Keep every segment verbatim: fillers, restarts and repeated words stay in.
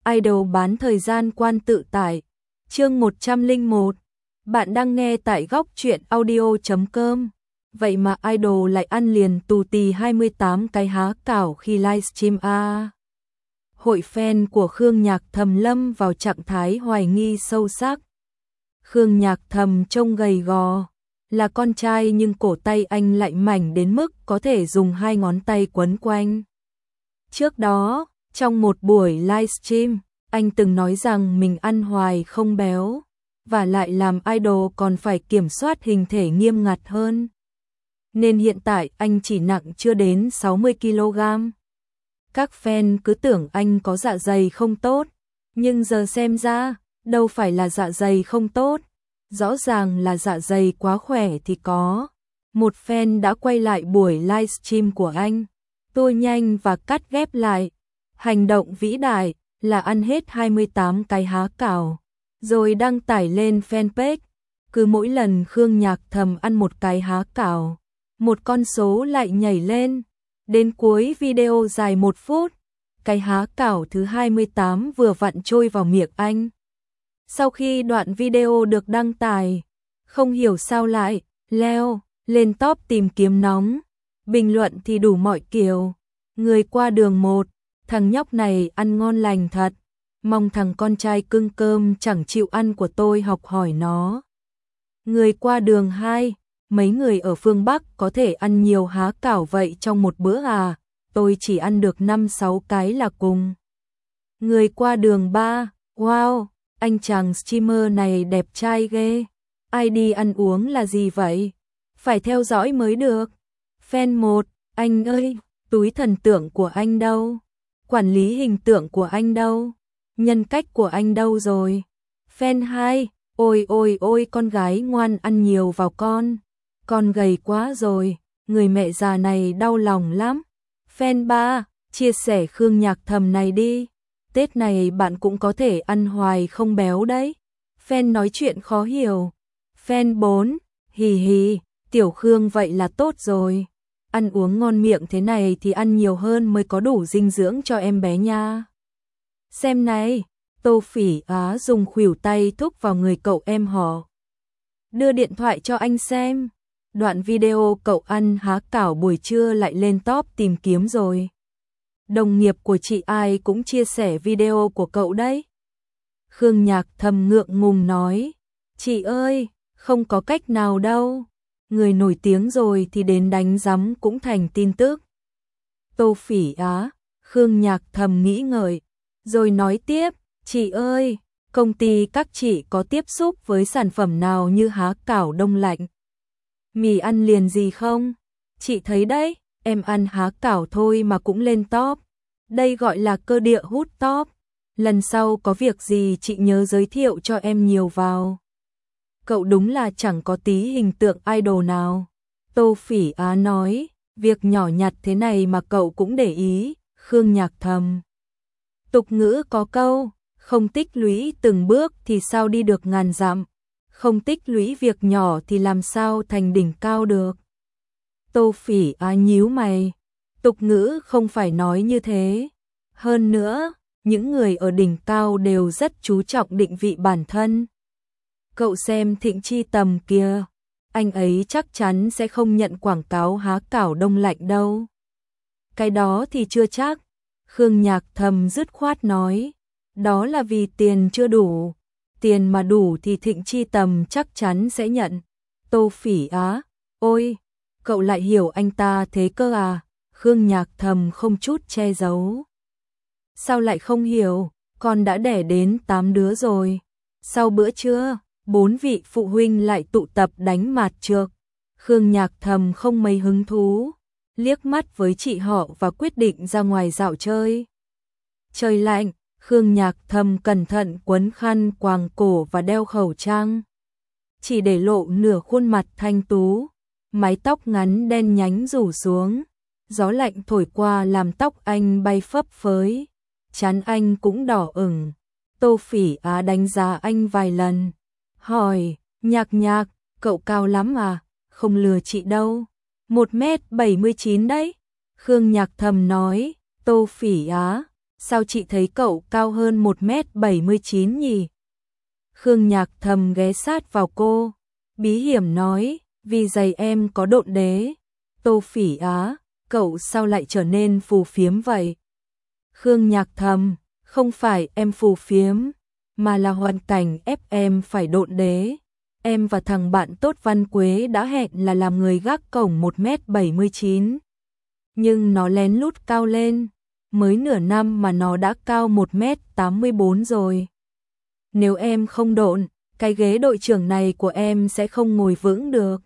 Idol bán thời gian quan tự tải. Chương một trăm lẻ một. Bạn đang nghe tại góc truyện audio chấm com. Vậy mà Idol lại ăn liền tù tì hai mươi tám cái há cảo khi livestream a. Hội fan của Khương Nhạc Thầm lâm vào trạng thái hoài nghi sâu sắc. Khương Nhạc Thầm trông gầy gò, là con trai nhưng cổ tay anh lại mảnh đến mức có thể dùng hai ngón tay quấn quanh. Trước đó, trong một buổi livestream, anh từng nói rằng mình ăn hoài không béo, và lại làm idol còn phải kiểm soát hình thể nghiêm ngặt hơn. Nên hiện tại anh chỉ nặng chưa đến sáu mươi ki lô gam. Các fan cứ tưởng anh có dạ dày không tốt, nhưng giờ xem ra, đâu phải là dạ dày không tốt, rõ ràng là dạ dày quá khỏe thì có. Một fan đã quay lại buổi livestream của anh, tua nhanh và cắt ghép lại. Hành động vĩ đại là ăn hết hai mươi tám cái há cảo, rồi đăng tải lên fanpage. Cứ mỗi lần Khương Nhạc Thầm ăn một cái há cảo, một con số lại nhảy lên. Đến cuối video dài một phút, cái há cảo thứ hai mươi tám vừa vặn trôi vào miệng anh. Sau khi đoạn video được đăng tải, không hiểu sao lại leo lên top tìm kiếm nóng. Bình luận thì đủ mọi kiểu. Người qua đường một, thằng nhóc này ăn ngon lành thật, mong thằng con trai cưng cơm chẳng chịu ăn của tôi học hỏi nó. Người qua đường hai, mấy người ở phương Bắc có thể ăn nhiều há cảo vậy trong một bữa à, tôi chỉ ăn được năm sáu cái là cùng. Người qua đường ba, wow, anh chàng streamer này đẹp trai ghê, ai đi ăn uống là gì vậy? Phải theo dõi mới được. Fan một, anh ơi, túi thần tượng của anh đâu? Quản lý hình tượng của anh đâu? Nhân cách của anh đâu rồi? Fan hai, ôi ôi ôi con gái ngoan ăn nhiều vào con. Con gầy quá rồi, người mẹ già này đau lòng lắm. Fan ba, chia sẻ Khương Nhạc Thầm này đi. Tết này bạn cũng có thể ăn hoài không béo đấy. Fan nói chuyện khó hiểu. Fan bốn, hì hì, tiểu Khương vậy là tốt rồi. Ăn uống ngon miệng thế này thì ăn nhiều hơn mới có đủ dinh dưỡng cho em bé nha. Xem này, Tô Phỉ Á dùng khuỷu tay thúc vào người cậu em họ. Đưa điện thoại cho anh xem. Đoạn video cậu ăn há cảo buổi trưa lại lên top tìm kiếm rồi. Đồng nghiệp của chị ai cũng chia sẻ video của cậu đấy. Khương Nhạc Thầm ngượng ngùng nói, chị ơi, không có cách nào đâu. Người nổi tiếng rồi thì đến đánh rắm cũng thành tin tức. Tô Phỉ Á, Khương Nhạc Thầm nghĩ ngợi, rồi nói tiếp, chị ơi, công ty các chị có tiếp xúc với sản phẩm nào như há cảo đông lạnh, mì ăn liền gì không? Chị thấy đấy, em ăn há cảo thôi mà cũng lên top. Đây gọi là cơ địa hút top. Lần sau có việc gì chị nhớ giới thiệu cho em nhiều vào. Cậu đúng là chẳng có tí hình tượng idol nào. Tô Phỉ Á nói, việc nhỏ nhặt thế này mà cậu cũng để ý. Khương Nhạc Thầm. Tục ngữ có câu, không tích lũy từng bước thì sao đi được ngàn dặm. Không tích lũy việc nhỏ thì làm sao thành đỉnh cao được. Tô Phỉ Á nhíu mày. Tục ngữ không phải nói như thế. Hơn nữa, những người ở đỉnh cao đều rất chú trọng định vị bản thân. Cậu xem Thịnh Chi Tầm kia, anh ấy chắc chắn sẽ không nhận quảng cáo há cảo đông lạnh đâu. Cái đó thì chưa chắc. Khương Nhạc Thầm dứt khoát nói, đó là vì tiền chưa đủ. Tiền mà đủ thì Thịnh Chi Tầm chắc chắn sẽ nhận. Tô Phỉ Á, ôi, cậu lại hiểu anh ta thế cơ à? Khương Nhạc Thầm không chút che giấu. Sao lại không hiểu, con đã đẻ đến tám đứa rồi. Sau bữa trưa, bốn vị phụ huynh lại tụ tập đánh mạt trược. Khương Nhạc Thầm không mấy hứng thú, liếc mắt với chị họ và quyết định ra ngoài dạo chơi. Trời lạnh, Khương Nhạc Thầm cẩn thận quấn khăn quàng cổ và đeo khẩu trang. Chỉ để lộ nửa khuôn mặt thanh tú, mái tóc ngắn đen nhánh rủ xuống. Gió lạnh thổi qua làm tóc anh bay phấp phới, trán anh cũng đỏ ửng. Tô Phỉ Á đánh giá anh vài lần, hỏi, Nhạc Nhạc, cậu cao lắm à? Không lừa chị đâu, một mét bảy mươi chín đấy. Khương Nhạc Thầm nói, Tô Phỉ Á, Sao chị thấy cậu cao hơn một mét bảy mươi chín nhỉ? Khương Nhạc Thầm ghé sát vào cô, bí hiểm nói, vì giày em có độn đế. Tô Phỉ Á, cậu sao lại trở nên phù phiếm vậy? Khương Nhạc Thầm, không phải em phù phiếm, mà là hoàn cảnh ép em phải độn đế. Em và thằng bạn tốt Văn Quế đã hẹn là làm người gác cổng một mét bảy mươi chín. Nhưng nó lén lút cao lên, mới nửa năm mà nó đã cao một mét tám mươi bốn rồi. Nếu em không độn, cái ghế đội trưởng này của em sẽ không ngồi vững được.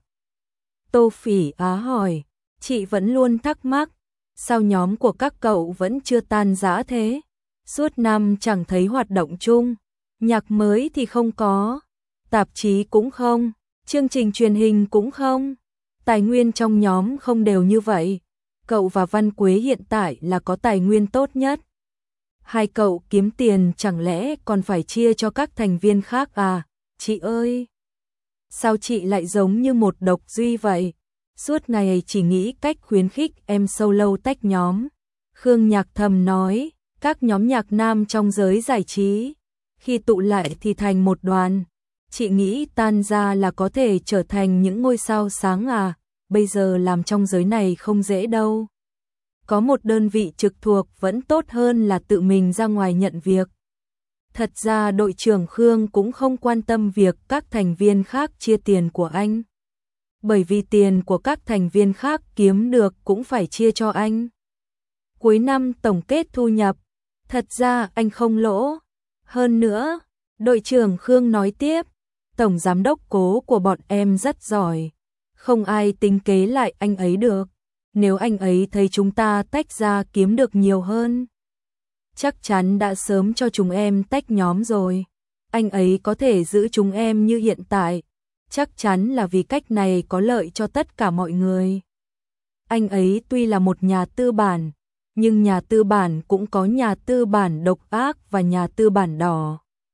Tô Phỉ Á hỏi, chị vẫn luôn thắc mắc, sao nhóm của các cậu vẫn chưa tan rã thế? Suốt năm chẳng thấy hoạt động chung, nhạc mới thì không có, tạp chí cũng không, chương trình truyền hình cũng không, tài nguyên trong nhóm không đều như vậy. Cậu và Văn Quế hiện tại là có tài nguyên tốt nhất. Hai cậu kiếm tiền chẳng lẽ còn phải chia cho các thành viên khác à? Chị ơi! Sao chị lại giống như một độc duy vậy? Suốt ngày chỉ nghĩ cách khuyến khích em solo tách nhóm. Khương Nhạc Thầm nói, các nhóm nhạc nam trong giới giải trí, khi tụ lại thì thành một đoàn. Chị nghĩ tan ra là có thể trở thành những ngôi sao sáng à? Bây giờ làm trong giới này không dễ đâu. Có một đơn vị trực thuộc vẫn tốt hơn là tự mình ra ngoài nhận việc. Thật ra đội trưởng Khương cũng không quan tâm việc các thành viên khác chia tiền của anh. Bởi vì tiền của các thành viên khác kiếm được cũng phải chia cho anh. Cuối năm tổng kết thu nhập, thật ra anh không lỗ. Hơn nữa, đội trưởng Khương nói tiếp, tổng giám đốc Cố của bọn em rất giỏi. Không ai tính kế lại anh ấy được. Nếu anh ấy thấy chúng ta tách ra kiếm được nhiều hơn, chắc chắn đã sớm cho chúng em tách nhóm rồi. Anh ấy có thể giữ chúng em như hiện tại, chắc chắn là vì cách này có lợi cho tất cả mọi người. Anh ấy tuy là một nhà tư bản, nhưng nhà tư bản cũng có nhà tư bản độc ác và nhà tư bản đỏ.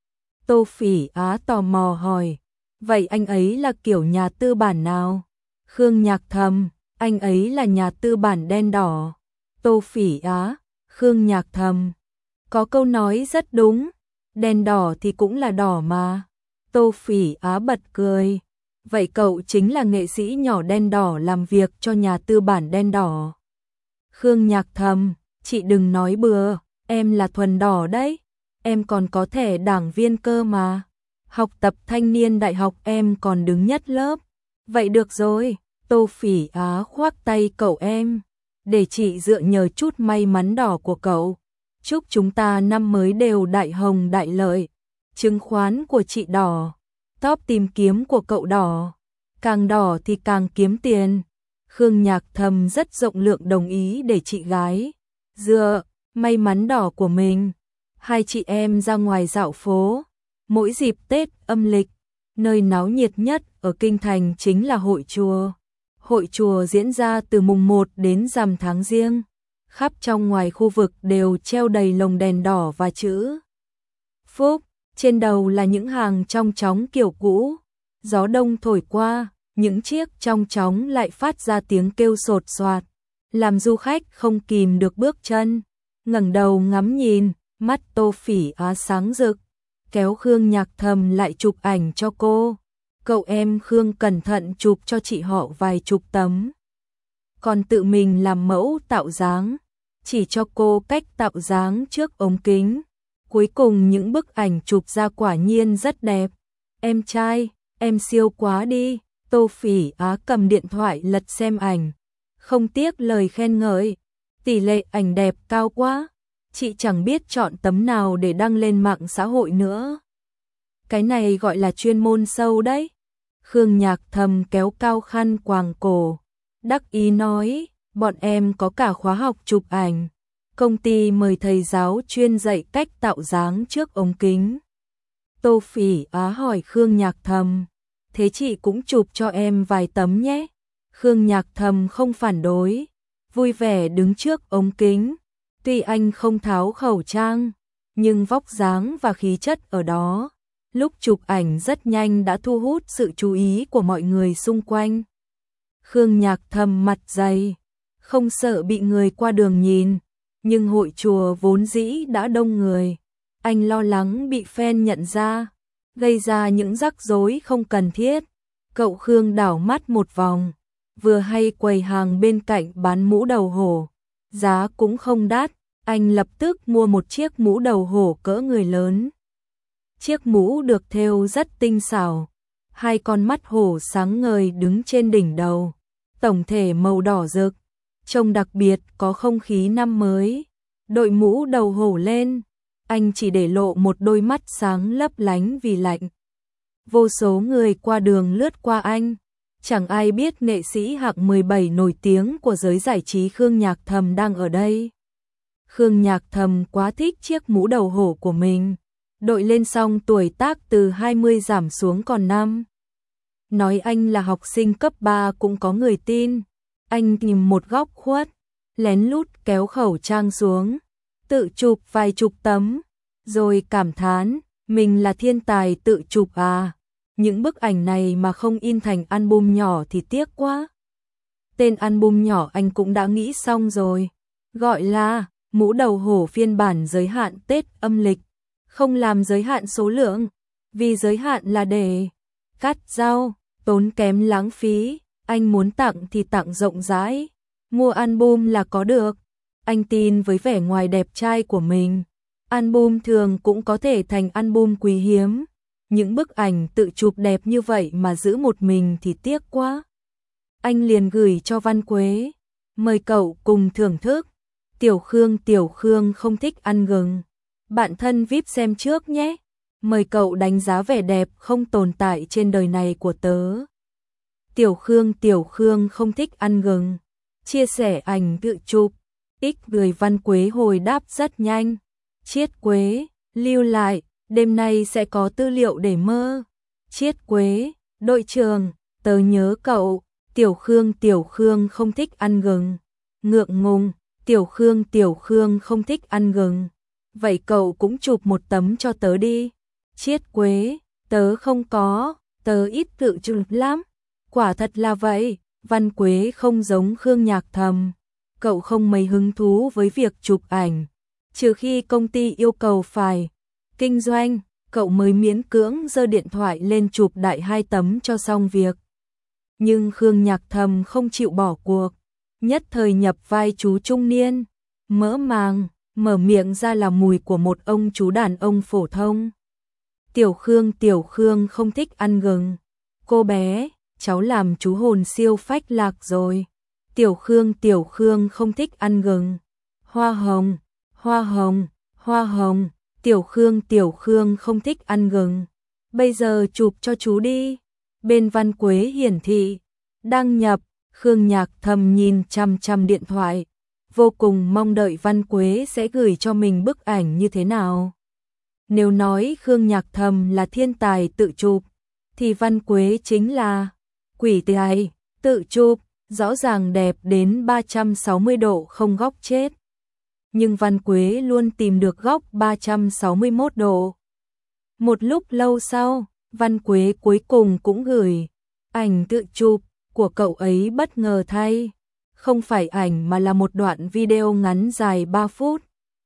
Tô Phỉ Á tò mò hỏi, vậy anh ấy là kiểu nhà tư bản nào? Khương Nhạc Thầm, anh ấy là nhà tư bản đen đỏ. Tô Phỉ Á, Khương Nhạc Thầm, có câu nói rất đúng, đen đỏ thì cũng là đỏ mà. Tô Phỉ Á bật cười, vậy cậu chính là nghệ sĩ nhỏ đen đỏ làm việc cho nhà tư bản đen đỏ. Khương Nhạc Thầm, chị đừng nói bừa, em là thuần đỏ đấy, em còn có thẻ đảng viên cơ mà. Học tập thanh niên đại học em còn đứng nhất lớp. Vậy được rồi, Tô Phỉ Á khoác tay cậu em, để chị dựa nhờ chút may mắn đỏ của cậu. Chúc chúng ta năm mới đều đại hồng đại lợi. Chứng khoán của chị đỏ, top tìm kiếm của cậu đỏ, càng đỏ thì càng kiếm tiền. Khương Nhạc Thầm rất rộng lượng đồng ý để chị gái dựa may mắn đỏ của mình. Hai chị em ra ngoài dạo phố. Mỗi dịp Tết âm lịch, nơi náo nhiệt nhất ở Kinh Thành chính là hội chùa. Hội chùa diễn ra từ mùng một đến rằm tháng Giêng. Khắp trong ngoài khu vực đều treo đầy lồng đèn đỏ và chữ Phúc. Trên đầu là những hàng trong chóng kiểu cũ. Gió đông thổi qua, những chiếc trong chóng lại phát ra tiếng kêu sột soạt, làm du khách không kìm được bước chân. Ngẩng đầu ngắm nhìn, mắt Tô Phỉ Á sáng rực, kéo Khương Nhạc Thầm lại chụp ảnh cho cô. Cậu em Khương cẩn thận chụp cho chị họ vài chục tấm, còn tự mình làm mẫu tạo dáng, chỉ cho cô cách tạo dáng trước ống kính. Cuối cùng những bức ảnh chụp ra quả nhiên rất đẹp. Em trai, em siêu quá đi. Tô Phỉ Á cầm điện thoại lật xem ảnh, không tiếc lời khen ngợi. Tỷ lệ ảnh đẹp cao quá, chị chẳng biết chọn tấm nào để đăng lên mạng xã hội nữa. Cái này gọi là chuyên môn sâu đấy. Khương Nhạc Thầm kéo cao khăn quàng cổ, đắc ý nói, bọn em có cả khóa học chụp ảnh. Công ty mời thầy giáo chuyên dạy cách tạo dáng trước ống kính. Tô Phỉ Á hỏi Khương Nhạc Thầm, thế chị cũng chụp cho em vài tấm nhé. Khương Nhạc Thầm không phản đối, vui vẻ đứng trước ống kính. Tuy anh không tháo khẩu trang, nhưng vóc dáng và khí chất ở đó, lúc chụp ảnh rất nhanh đã thu hút sự chú ý của mọi người xung quanh. Khương Nhạc Thầm mặt dày, không sợ bị người qua đường nhìn, nhưng hội chùa vốn dĩ đã đông người, anh lo lắng bị fan nhận ra, gây ra những rắc rối không cần thiết. Cậu Khương đảo mắt một vòng, vừa hay quầy hàng bên cạnh bán mũ đầu hổ, giá cũng không đắt, anh lập tức mua một chiếc mũ đầu hổ cỡ người lớn. Chiếc mũ được thêu rất tinh xảo, hai con mắt hổ sáng ngời đứng trên đỉnh đầu, tổng thể màu đỏ rực, trông đặc biệt có không khí năm mới. Đội mũ đầu hổ lên, anh chỉ để lộ một đôi mắt sáng lấp lánh vì lạnh. Vô số người qua đường lướt qua anh, chẳng ai biết nghệ sĩ hạng mười bảy nổi tiếng của giới giải trí Khương Nhạc Thầm đang ở đây. Khương Nhạc Thầm quá thích chiếc mũ đầu hổ của mình, đội lên xong tuổi tác từ hai mươi giảm xuống còn năm. Nói anh là học sinh cấp ba cũng có người tin. Anh tìm một góc khuất, lén lút kéo khẩu trang xuống, tự chụp vài chục tấm, rồi cảm thán, mình là thiên tài tự chụp à, những bức ảnh này mà không in thành album nhỏ thì tiếc quá. Tên album nhỏ anh cũng đã nghĩ xong rồi, gọi là mũ đầu hổ phiên bản giới hạn Tết âm lịch, không làm giới hạn số lượng, vì giới hạn là để cắt rau, tốn kém lãng phí. Anh muốn tặng thì tặng rộng rãi, mua album là có được. Anh tin với vẻ ngoài đẹp trai của mình, album thường cũng có thể thành album quý hiếm. Những bức ảnh tự chụp đẹp như vậy mà giữ một mình thì tiếc quá. Anh liền gửi cho Văn Quế, mời cậu cùng thưởng thức. Tiểu Khương Tiểu Khương không thích ăn gừng, bạn thân vi ai pi xem trước nhé. Mời cậu đánh giá vẻ đẹp không tồn tại trên đời này của tớ. Tiểu Khương Tiểu Khương không thích ăn gừng, chia sẻ ảnh tự chụp. X người Văn Quế hồi đáp rất nhanh. Chiết Quế, lưu lại, đêm nay sẽ có tư liệu để mơ. Chiết Quế, đội trưởng, tớ nhớ cậu. Tiểu Khương Tiểu Khương không thích ăn gừng. Ngượng ngùng, Tiểu Khương Tiểu Khương không thích ăn gừng. Vậy cậu cũng chụp một tấm cho tớ đi. Chiết Quế, tớ không có, tớ ít tự chụp lắm. Quả thật là vậy, Văn Quế không giống Khương Nhạc Thầm. Cậu không mấy hứng thú với việc chụp ảnh, trừ khi công ty yêu cầu phải kinh doanh, cậu mới miễn cưỡng giơ điện thoại lên chụp đại hai tấm cho xong việc. Nhưng Khương Nhạc Thầm không chịu bỏ cuộc, nhất thời nhập vai chú trung niên, mỡ màng, mở miệng ra là mùi của một ông chú đàn ông phổ thông. Tiểu Khương Tiểu Khương không thích ăn gừng. Cô bé, cháu làm chú hồn siêu phách lạc rồi. Tiểu Khương Tiểu Khương không thích ăn gừng. Hoa hồng, hoa hồng, hoa hồng. Tiểu Khương Tiểu Khương không thích ăn gừng. Bây giờ chụp cho chú đi. Bên Văn Quế hiển thị đăng nhập. Khương Nhạc Thầm nhìn chằm chằm điện thoại, vô cùng mong đợi Văn Quế sẽ gửi cho mình bức ảnh như thế nào. Nếu nói Khương Nhạc Thầm là thiên tài tự chụp, thì Văn Quế chính là quỷ tài tự chụp, rõ ràng đẹp đến ba trăm sáu mươi độ không góc chết. Nhưng Văn Quế luôn tìm được góc ba trăm sáu mươi mốt độ. Một lúc lâu sau, Văn Quế cuối cùng cũng gửi ảnh tự chụp của cậu ấy. Bất ngờ thay, không phải ảnh mà là một đoạn video ngắn dài ba phút.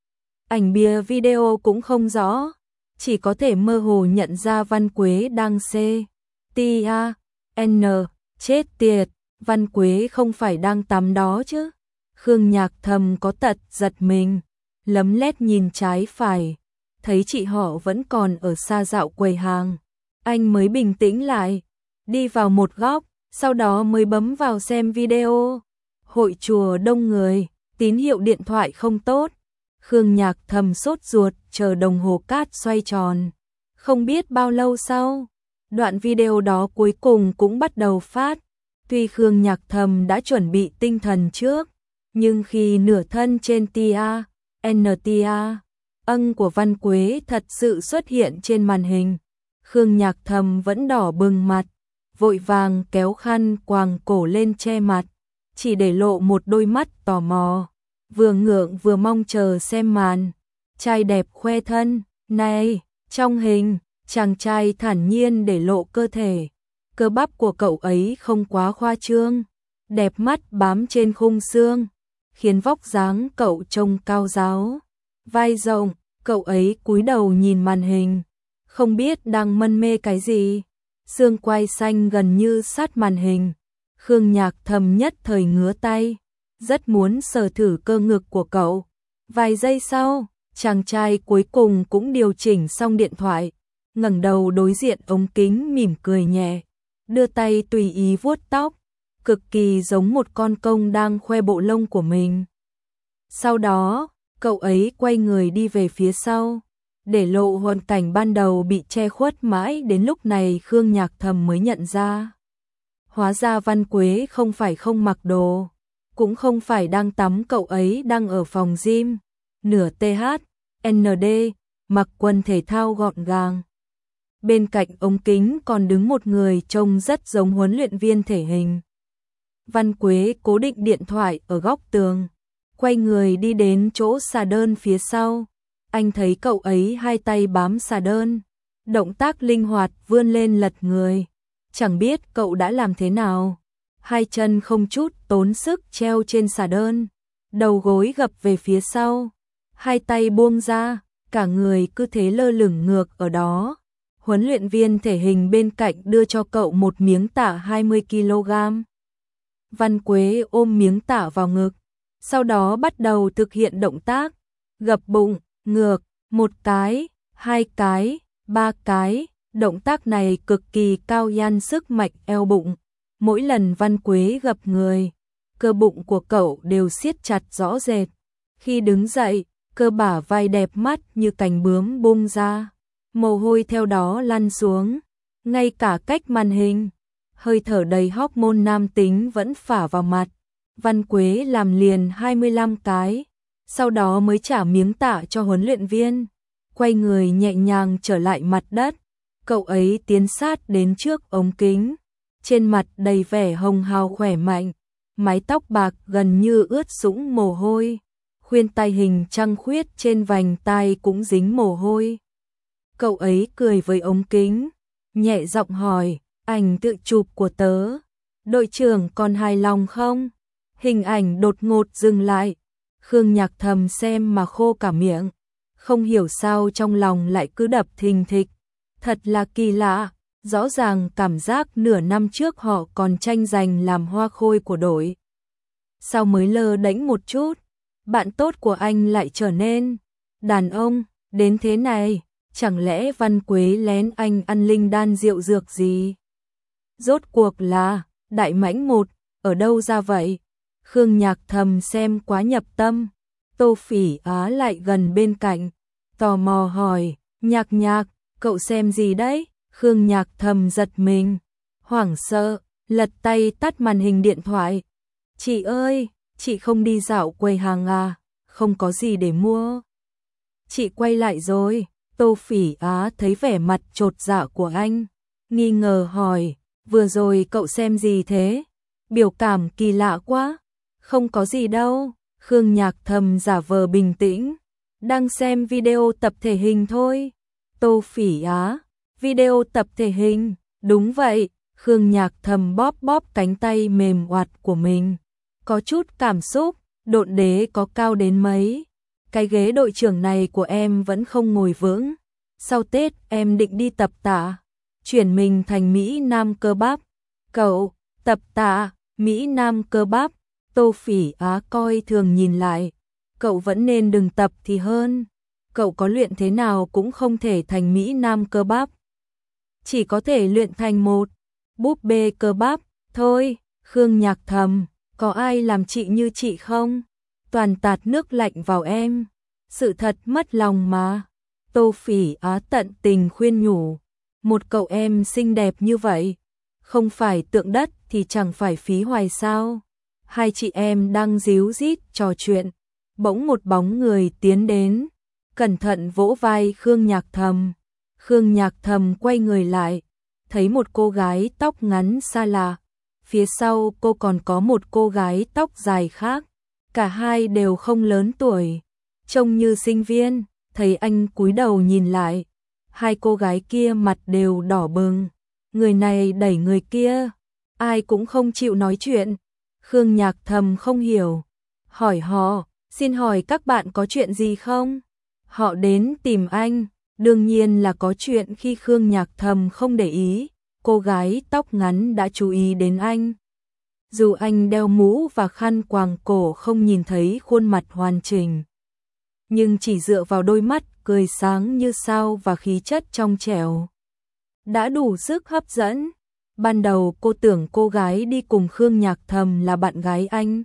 Ảnh bìa video cũng không rõ, chỉ có thể mơ hồ nhận ra Văn Quế đang C, T, A, N, chết tiệt, Văn Quế không phải đang tắm đó chứ. Khương Nhạc Thầm có tật giật mình, lấm lét nhìn trái phải, thấy chị họ vẫn còn ở xa dạo quầy hàng. Anh mới bình tĩnh lại, đi vào một góc, sau đó mới bấm vào xem video. Hội chùa đông người, tín hiệu điện thoại không tốt. Khương Nhạc Thầm sốt ruột chờ đồng hồ cát xoay tròn. Không biết bao lâu sau, đoạn video đó cuối cùng cũng bắt đầu phát. Tuy Khương Nhạc Thầm đã chuẩn bị tinh thần trước, nhưng khi nửa thân trên tê a, en tê a, ân của Văn Quế thật sự xuất hiện trên màn hình, Khương Nhạc Thầm vẫn đỏ bừng mặt, vội vàng kéo khăn quàng cổ lên che mặt, chỉ để lộ một đôi mắt tò mò, vừa ngượng vừa mong chờ xem màn. Trai đẹp khoe thân, này, trong hình, chàng trai thản nhiên để lộ cơ thể. Cơ bắp của cậu ấy không quá khoa trương, đẹp mắt bám trên khung xương, khiến vóc dáng cậu trông cao ráo, vai rộng. Cậu ấy cúi đầu nhìn màn hình, không biết đang mân mê cái gì. Xương quai xanh gần như sát màn hình. Khương Nhạc Thầm nhất thời ngứa tay, rất muốn sờ thử cơ ngực của cậu. Vài giây sau, chàng trai cuối cùng cũng điều chỉnh xong điện thoại, ngẩng đầu đối diện ống kính mỉm cười nhẹ, đưa tay tùy ý vuốt tóc, cực kỳ giống một con công đang khoe bộ lông của mình. Sau đó, cậu ấy quay người đi về phía sau, để lộ hoàn cảnh ban đầu bị che khuất mãi đến lúc này Khương Nhạc Thầm mới nhận ra. Hóa ra Văn Quế không phải không mặc đồ, cũng không phải đang tắm, cậu ấy đang ở phòng gym, nửa tê hát, en đê, mặc quần thể thao gọn gàng. Bên cạnh ống kính còn đứng một người trông rất giống huấn luyện viên thể hình. Văn Quế cố định điện thoại ở góc tường, quay người đi đến chỗ xà đơn phía sau. Anh thấy cậu ấy hai tay bám xà đơn, động tác linh hoạt vươn lên lật người. Chẳng biết cậu đã làm thế nào, hai chân không chút tốn sức treo trên xà đơn, đầu gối gập về phía sau, hai tay buông ra, cả người cứ thế lơ lửng ngược ở đó. Huấn luyện viên thể hình bên cạnh đưa cho cậu một miếng tả hai mươi ki lô gam. Văn Quế ôm miếng tả vào ngực, sau đó bắt đầu thực hiện động tác gập bụng, ngược, một cái, hai cái, ba cái. Động tác này cực kỳ cao yan sức mạnh eo bụng. Mỗi lần Văn Quế gập người, cơ bụng của cậu đều siết chặt rõ rệt. Khi đứng dậy, cơ bả vai đẹp mắt như cánh bướm bung ra, mồ hôi theo đó lăn xuống. Ngay cả cách màn hình, hơi thở đầy hormone nam tính vẫn phả vào mặt. Văn Quế làm liền hai mươi lăm cái, sau đó mới trả miếng tạ cho huấn luyện viên, quay người nhẹ nhàng trở lại mặt đất. Cậu ấy tiến sát đến trước ống kính, trên mặt đầy vẻ hồng hào khỏe mạnh, mái tóc bạc gần như ướt sũng mồ hôi, khuyên tai hình trăng khuyết trên vành tai cũng dính mồ hôi. Cậu ấy cười với ống kính, nhẹ giọng hỏi, ảnh tự chụp của tớ, đội trưởng còn hài lòng không? Hình ảnh đột ngột dừng lại, Khương Nhạc Thầm xem mà khô cả miệng, không hiểu sao trong lòng lại cứ đập thình thịch. Thật là kỳ lạ, rõ ràng cảm giác nửa năm trước họ còn tranh giành làm hoa khôi của đội. Sao mới lơ đễnh một chút, bạn tốt của anh lại trở nên đàn ông đến thế này, chẳng lẽ Văn Quế lén anh ăn linh đan rượu dược gì? Rốt cuộc là đại mãnh một, ở đâu ra vậy? Khương Nhạc Thầm xem quá nhập tâm, Tô Phỉ Á lại gần bên cạnh, tò mò hỏi, Nhạc Nhạc, cậu xem gì đấy? Khương Nhạc Thầm giật mình, hoảng sợ, lật tay tắt màn hình điện thoại. Chị ơi, chị không đi dạo quầy hàng à, không có gì để mua. Chị quay lại rồi. Tô Phỉ Á thấy vẻ mặt chột dạ của anh, nghi ngờ hỏi, vừa rồi cậu xem gì thế? Biểu cảm kỳ lạ quá. Không có gì đâu. Khương Nhạc Thầm giả vờ bình tĩnh, đang xem video tập thể hình thôi. Tô Phỉ Á, video tập thể hình, đúng vậy. Khương Nhạc Thầm bóp bóp cánh tay mềm oặt của mình, có chút cảm xúc. Độn đế có cao đến mấy, cái ghế đội trưởng này của em vẫn không ngồi vững. Sau Tết em định đi tập tạ, chuyển mình thành Mỹ Nam cơ bắp. Cậu, tập tạ, Mỹ Nam cơ bắp. Tô Phỉ Á coi thường nhìn lại, cậu vẫn nên đừng tập thì hơn. Cậu có luyện thế nào cũng không thể thành Mỹ Nam cơ bắp, chỉ có thể luyện thành một búp bê cơ bắp thôi. Khương Nhạc Thầm, có ai làm chị như chị không? Toàn tạt nước lạnh vào em, sự thật mất lòng mà. Tô Phỉ Á tận tình khuyên nhủ, một cậu em xinh đẹp như vậy, không phải tượng đất thì chẳng phải phí hoài sao? Hai chị em đang díu dít trò chuyện, bỗng một bóng người tiến đến, cẩn thận vỗ vai Khương Nhạc Thầm. Khương Nhạc Thầm quay người lại, thấy một cô gái tóc ngắn xa lạ, phía sau cô còn có một cô gái tóc dài khác, cả hai đều không lớn tuổi, trông như sinh viên. Thấy anh cúi đầu nhìn lại, hai cô gái kia mặt đều đỏ bừng, người này đẩy người kia, ai cũng không chịu nói chuyện. Khương Nhạc Thầm không hiểu, hỏi họ, xin hỏi các bạn có chuyện gì không? Họ đến tìm anh, đương nhiên là có chuyện. Khi Khương Nhạc Thầm không để ý, cô gái tóc ngắn đã chú ý đến anh. Dù anh đeo mũ và khăn quàng cổ không nhìn thấy khuôn mặt hoàn chỉnh, nhưng chỉ dựa vào đôi mắt cười sáng như sao và khí chất trong trẻo đã đủ sức hấp dẫn. Ban đầu cô tưởng cô gái đi cùng Khương Nhạc Thầm là bạn gái anh,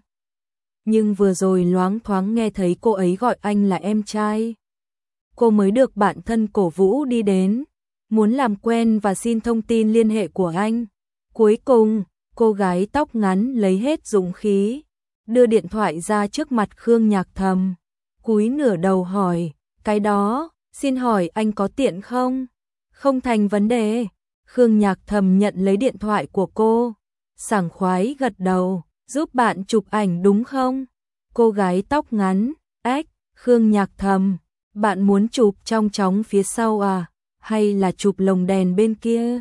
nhưng vừa rồi loáng thoáng nghe thấy cô ấy gọi anh là em trai. Cô mới được bạn thân cổ vũ đi đến, muốn làm quen và xin thông tin liên hệ của anh. Cuối cùng, cô gái tóc ngắn lấy hết dũng khí, đưa điện thoại ra trước mặt Khương Nhạc Thầm, cúi nửa đầu hỏi, cái đó, xin hỏi anh có tiện không? Không thành vấn đề. Khương Nhạc Thầm nhận lấy điện thoại của cô, sảng khoái gật đầu, giúp bạn chụp ảnh đúng không? Cô gái tóc ngắn, ếch, Khương Nhạc Thầm, bạn muốn chụp trong chóng phía sau à, hay là chụp lồng đèn bên kia?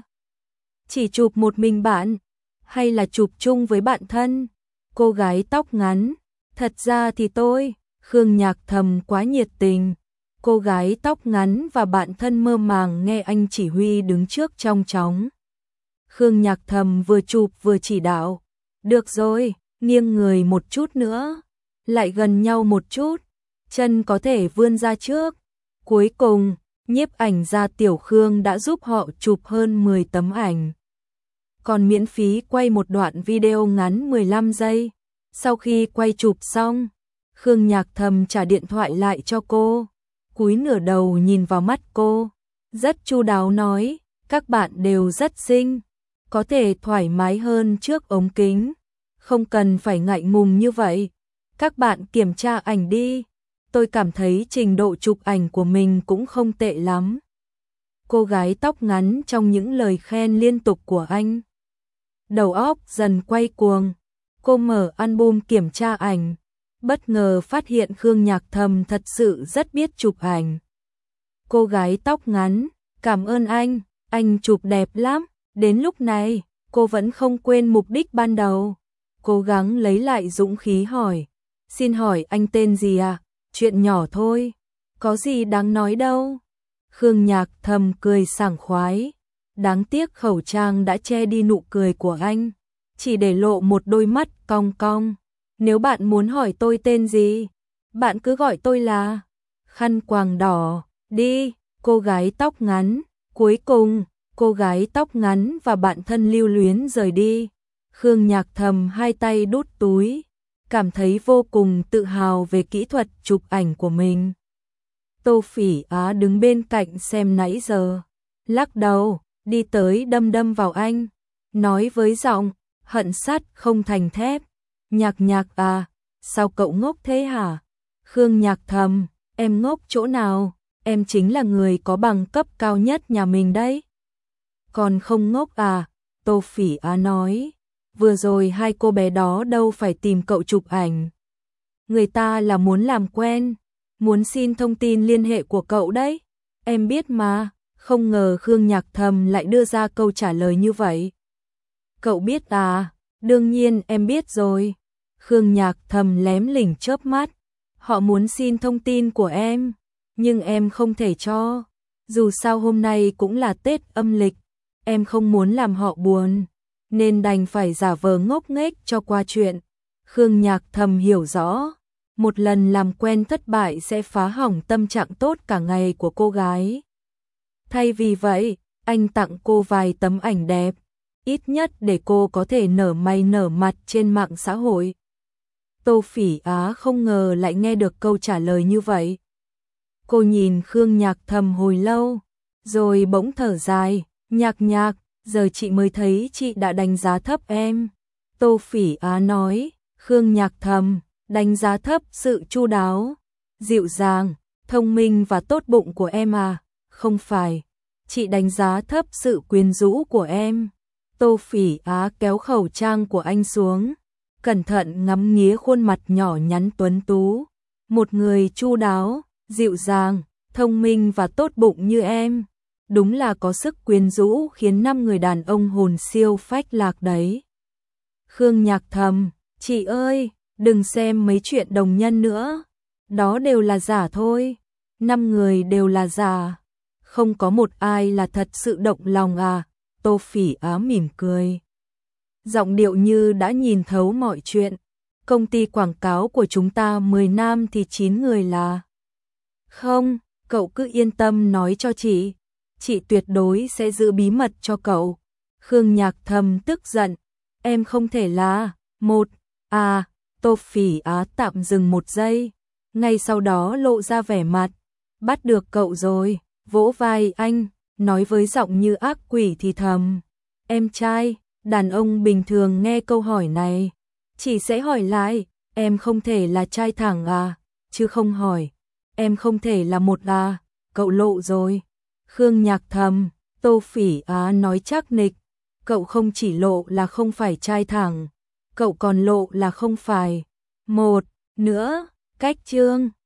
Chỉ chụp một mình bạn, hay là chụp chung với bạn thân? Cô gái tóc ngắn, thật ra thì tôi, Khương Nhạc Thầm quá nhiệt tình. Cô gái tóc ngắn và bạn thân mơ màng nghe anh chỉ huy đứng trước trong chóng. Khương Nhạc Thầm vừa chụp vừa chỉ đạo, được rồi, nghiêng người một chút nữa, lại gần nhau một chút, chân có thể vươn ra trước. Cuối cùng, nhiếp ảnh gia Tiểu Khương đã giúp họ chụp hơn mười tấm ảnh, còn miễn phí quay một đoạn video ngắn mười lăm giây. Sau khi quay chụp xong, Khương Nhạc Thầm trả điện thoại lại cho cô, cúi nửa đầu nhìn vào mắt cô, rất chu đáo nói, các bạn đều rất xinh, có thể thoải mái hơn trước ống kính, không cần phải ngại ngùng như vậy. Các bạn kiểm tra ảnh đi, tôi cảm thấy trình độ chụp ảnh của mình cũng không tệ lắm. Cô gái tóc ngắn trong những lời khen liên tục của anh, đầu óc dần quay cuồng. Cô mở album kiểm tra ảnh, bất ngờ phát hiện Khương Nhạc Thầm thật sự rất biết chụp ảnh. Cô gái tóc ngắn, cảm ơn anh, anh chụp đẹp lắm. Đến lúc này, cô vẫn không quên mục đích ban đầu, cố gắng lấy lại dũng khí hỏi, xin hỏi anh tên gì à? Chuyện nhỏ thôi, có gì đáng nói đâu. Khương Nhạc Thầm cười sảng khoái, đáng tiếc khẩu trang đã che đi nụ cười của anh, chỉ để lộ một đôi mắt cong cong. Nếu bạn muốn hỏi tôi tên gì, bạn cứ gọi tôi là khăn quàng đỏ, đi. Cô gái tóc ngắn, cuối cùng, cô gái tóc ngắn và bạn thân lưu luyến rời đi. Khương Nhạc Thầm hai tay đút túi, cảm thấy vô cùng tự hào về kỹ thuật chụp ảnh của mình. Tô Phỉ Á đứng bên cạnh xem nãy giờ, lắc đầu, đi tới đâm đâm vào anh, nói với giọng hận sắt không thành thép, Nhạc Nhạc à, sao cậu ngốc thế hả? Khương Nhạc Thầm, em ngốc chỗ nào, em chính là người có bằng cấp cao nhất nhà mình đấy. Còn không ngốc à? Tô Phỉ Á nói, vừa rồi hai cô bé đó đâu phải tìm cậu chụp ảnh, người ta là muốn làm quen, muốn xin thông tin liên hệ của cậu đấy. Em biết mà. Không ngờ Khương Nhạc Thầm lại đưa ra câu trả lời như vậy. Cậu biết à? Đương nhiên em biết rồi. Khương Nhạc Thầm lém lỉnh chớp mắt. Họ muốn xin thông tin của em, nhưng em không thể cho. Dù sao hôm nay cũng là Tết âm lịch, em không muốn làm họ buồn, nên đành phải giả vờ ngốc nghếch cho qua chuyện. Khương Nhạc Thầm hiểu rõ, một lần làm quen thất bại sẽ phá hỏng tâm trạng tốt cả ngày của cô gái. Thay vì vậy, anh tặng cô vài tấm ảnh đẹp, ít nhất để cô có thể nở mày nở mặt trên mạng xã hội. Tô Phỉ Á không ngờ lại nghe được câu trả lời như vậy. Cô nhìn Khương Nhạc Thầm hồi lâu, rồi bỗng thở dài, Nhạc Nhạc, giờ chị mới thấy chị đã đánh giá thấp em. Tô Phỉ Á nói, Khương Nhạc Thầm, đánh giá thấp sự chu đáo, dịu dàng, thông minh và tốt bụng của em à? Không phải, chị đánh giá thấp sự quyến rũ của em. Tô Phỉ Á kéo khẩu trang của anh xuống, cẩn thận ngắm nghía khuôn mặt nhỏ nhắn tuấn tú. Một người chu đáo, dịu dàng, thông minh và tốt bụng như em, đúng là có sức quyến rũ khiến năm người đàn ông hồn siêu phách lạc đấy. Khương Nhạc Thầm, chị ơi, Đừng xem mấy chuyện đồng nhân nữa, đó đều là giả thôi. Năm người đều là giả, không có một ai là thật sự động lòng à? Tô Phỉ Á mỉm cười, giọng điệu như đã nhìn thấu mọi chuyện. Công ty quảng cáo của chúng ta mười nam thì chín người là. Không, cậu cứ yên tâm nói cho chị, chị tuyệt đối sẽ giữ bí mật cho cậu. Khương Nhạc Thâm tức giận, em không thể là. Một, à, Tô Phỉ Á tạm dừng một giây, ngay sau đó lộ ra vẻ mặt, bắt được cậu rồi, vỗ vai anh, nói với giọng như ác quỷ thì thầm. Em trai, đàn ông bình thường nghe câu hỏi này, chỉ sẽ hỏi lại, em không thể là trai thẳng à, chứ không hỏi, em không thể là một à, cậu lộ rồi. Khương Nhạc Thâm, Tô Phỉ Á nói chắc nịch, cậu không chỉ lộ là không phải trai thẳng, cậu còn lộ là không phải. Một, nữa, cách chương.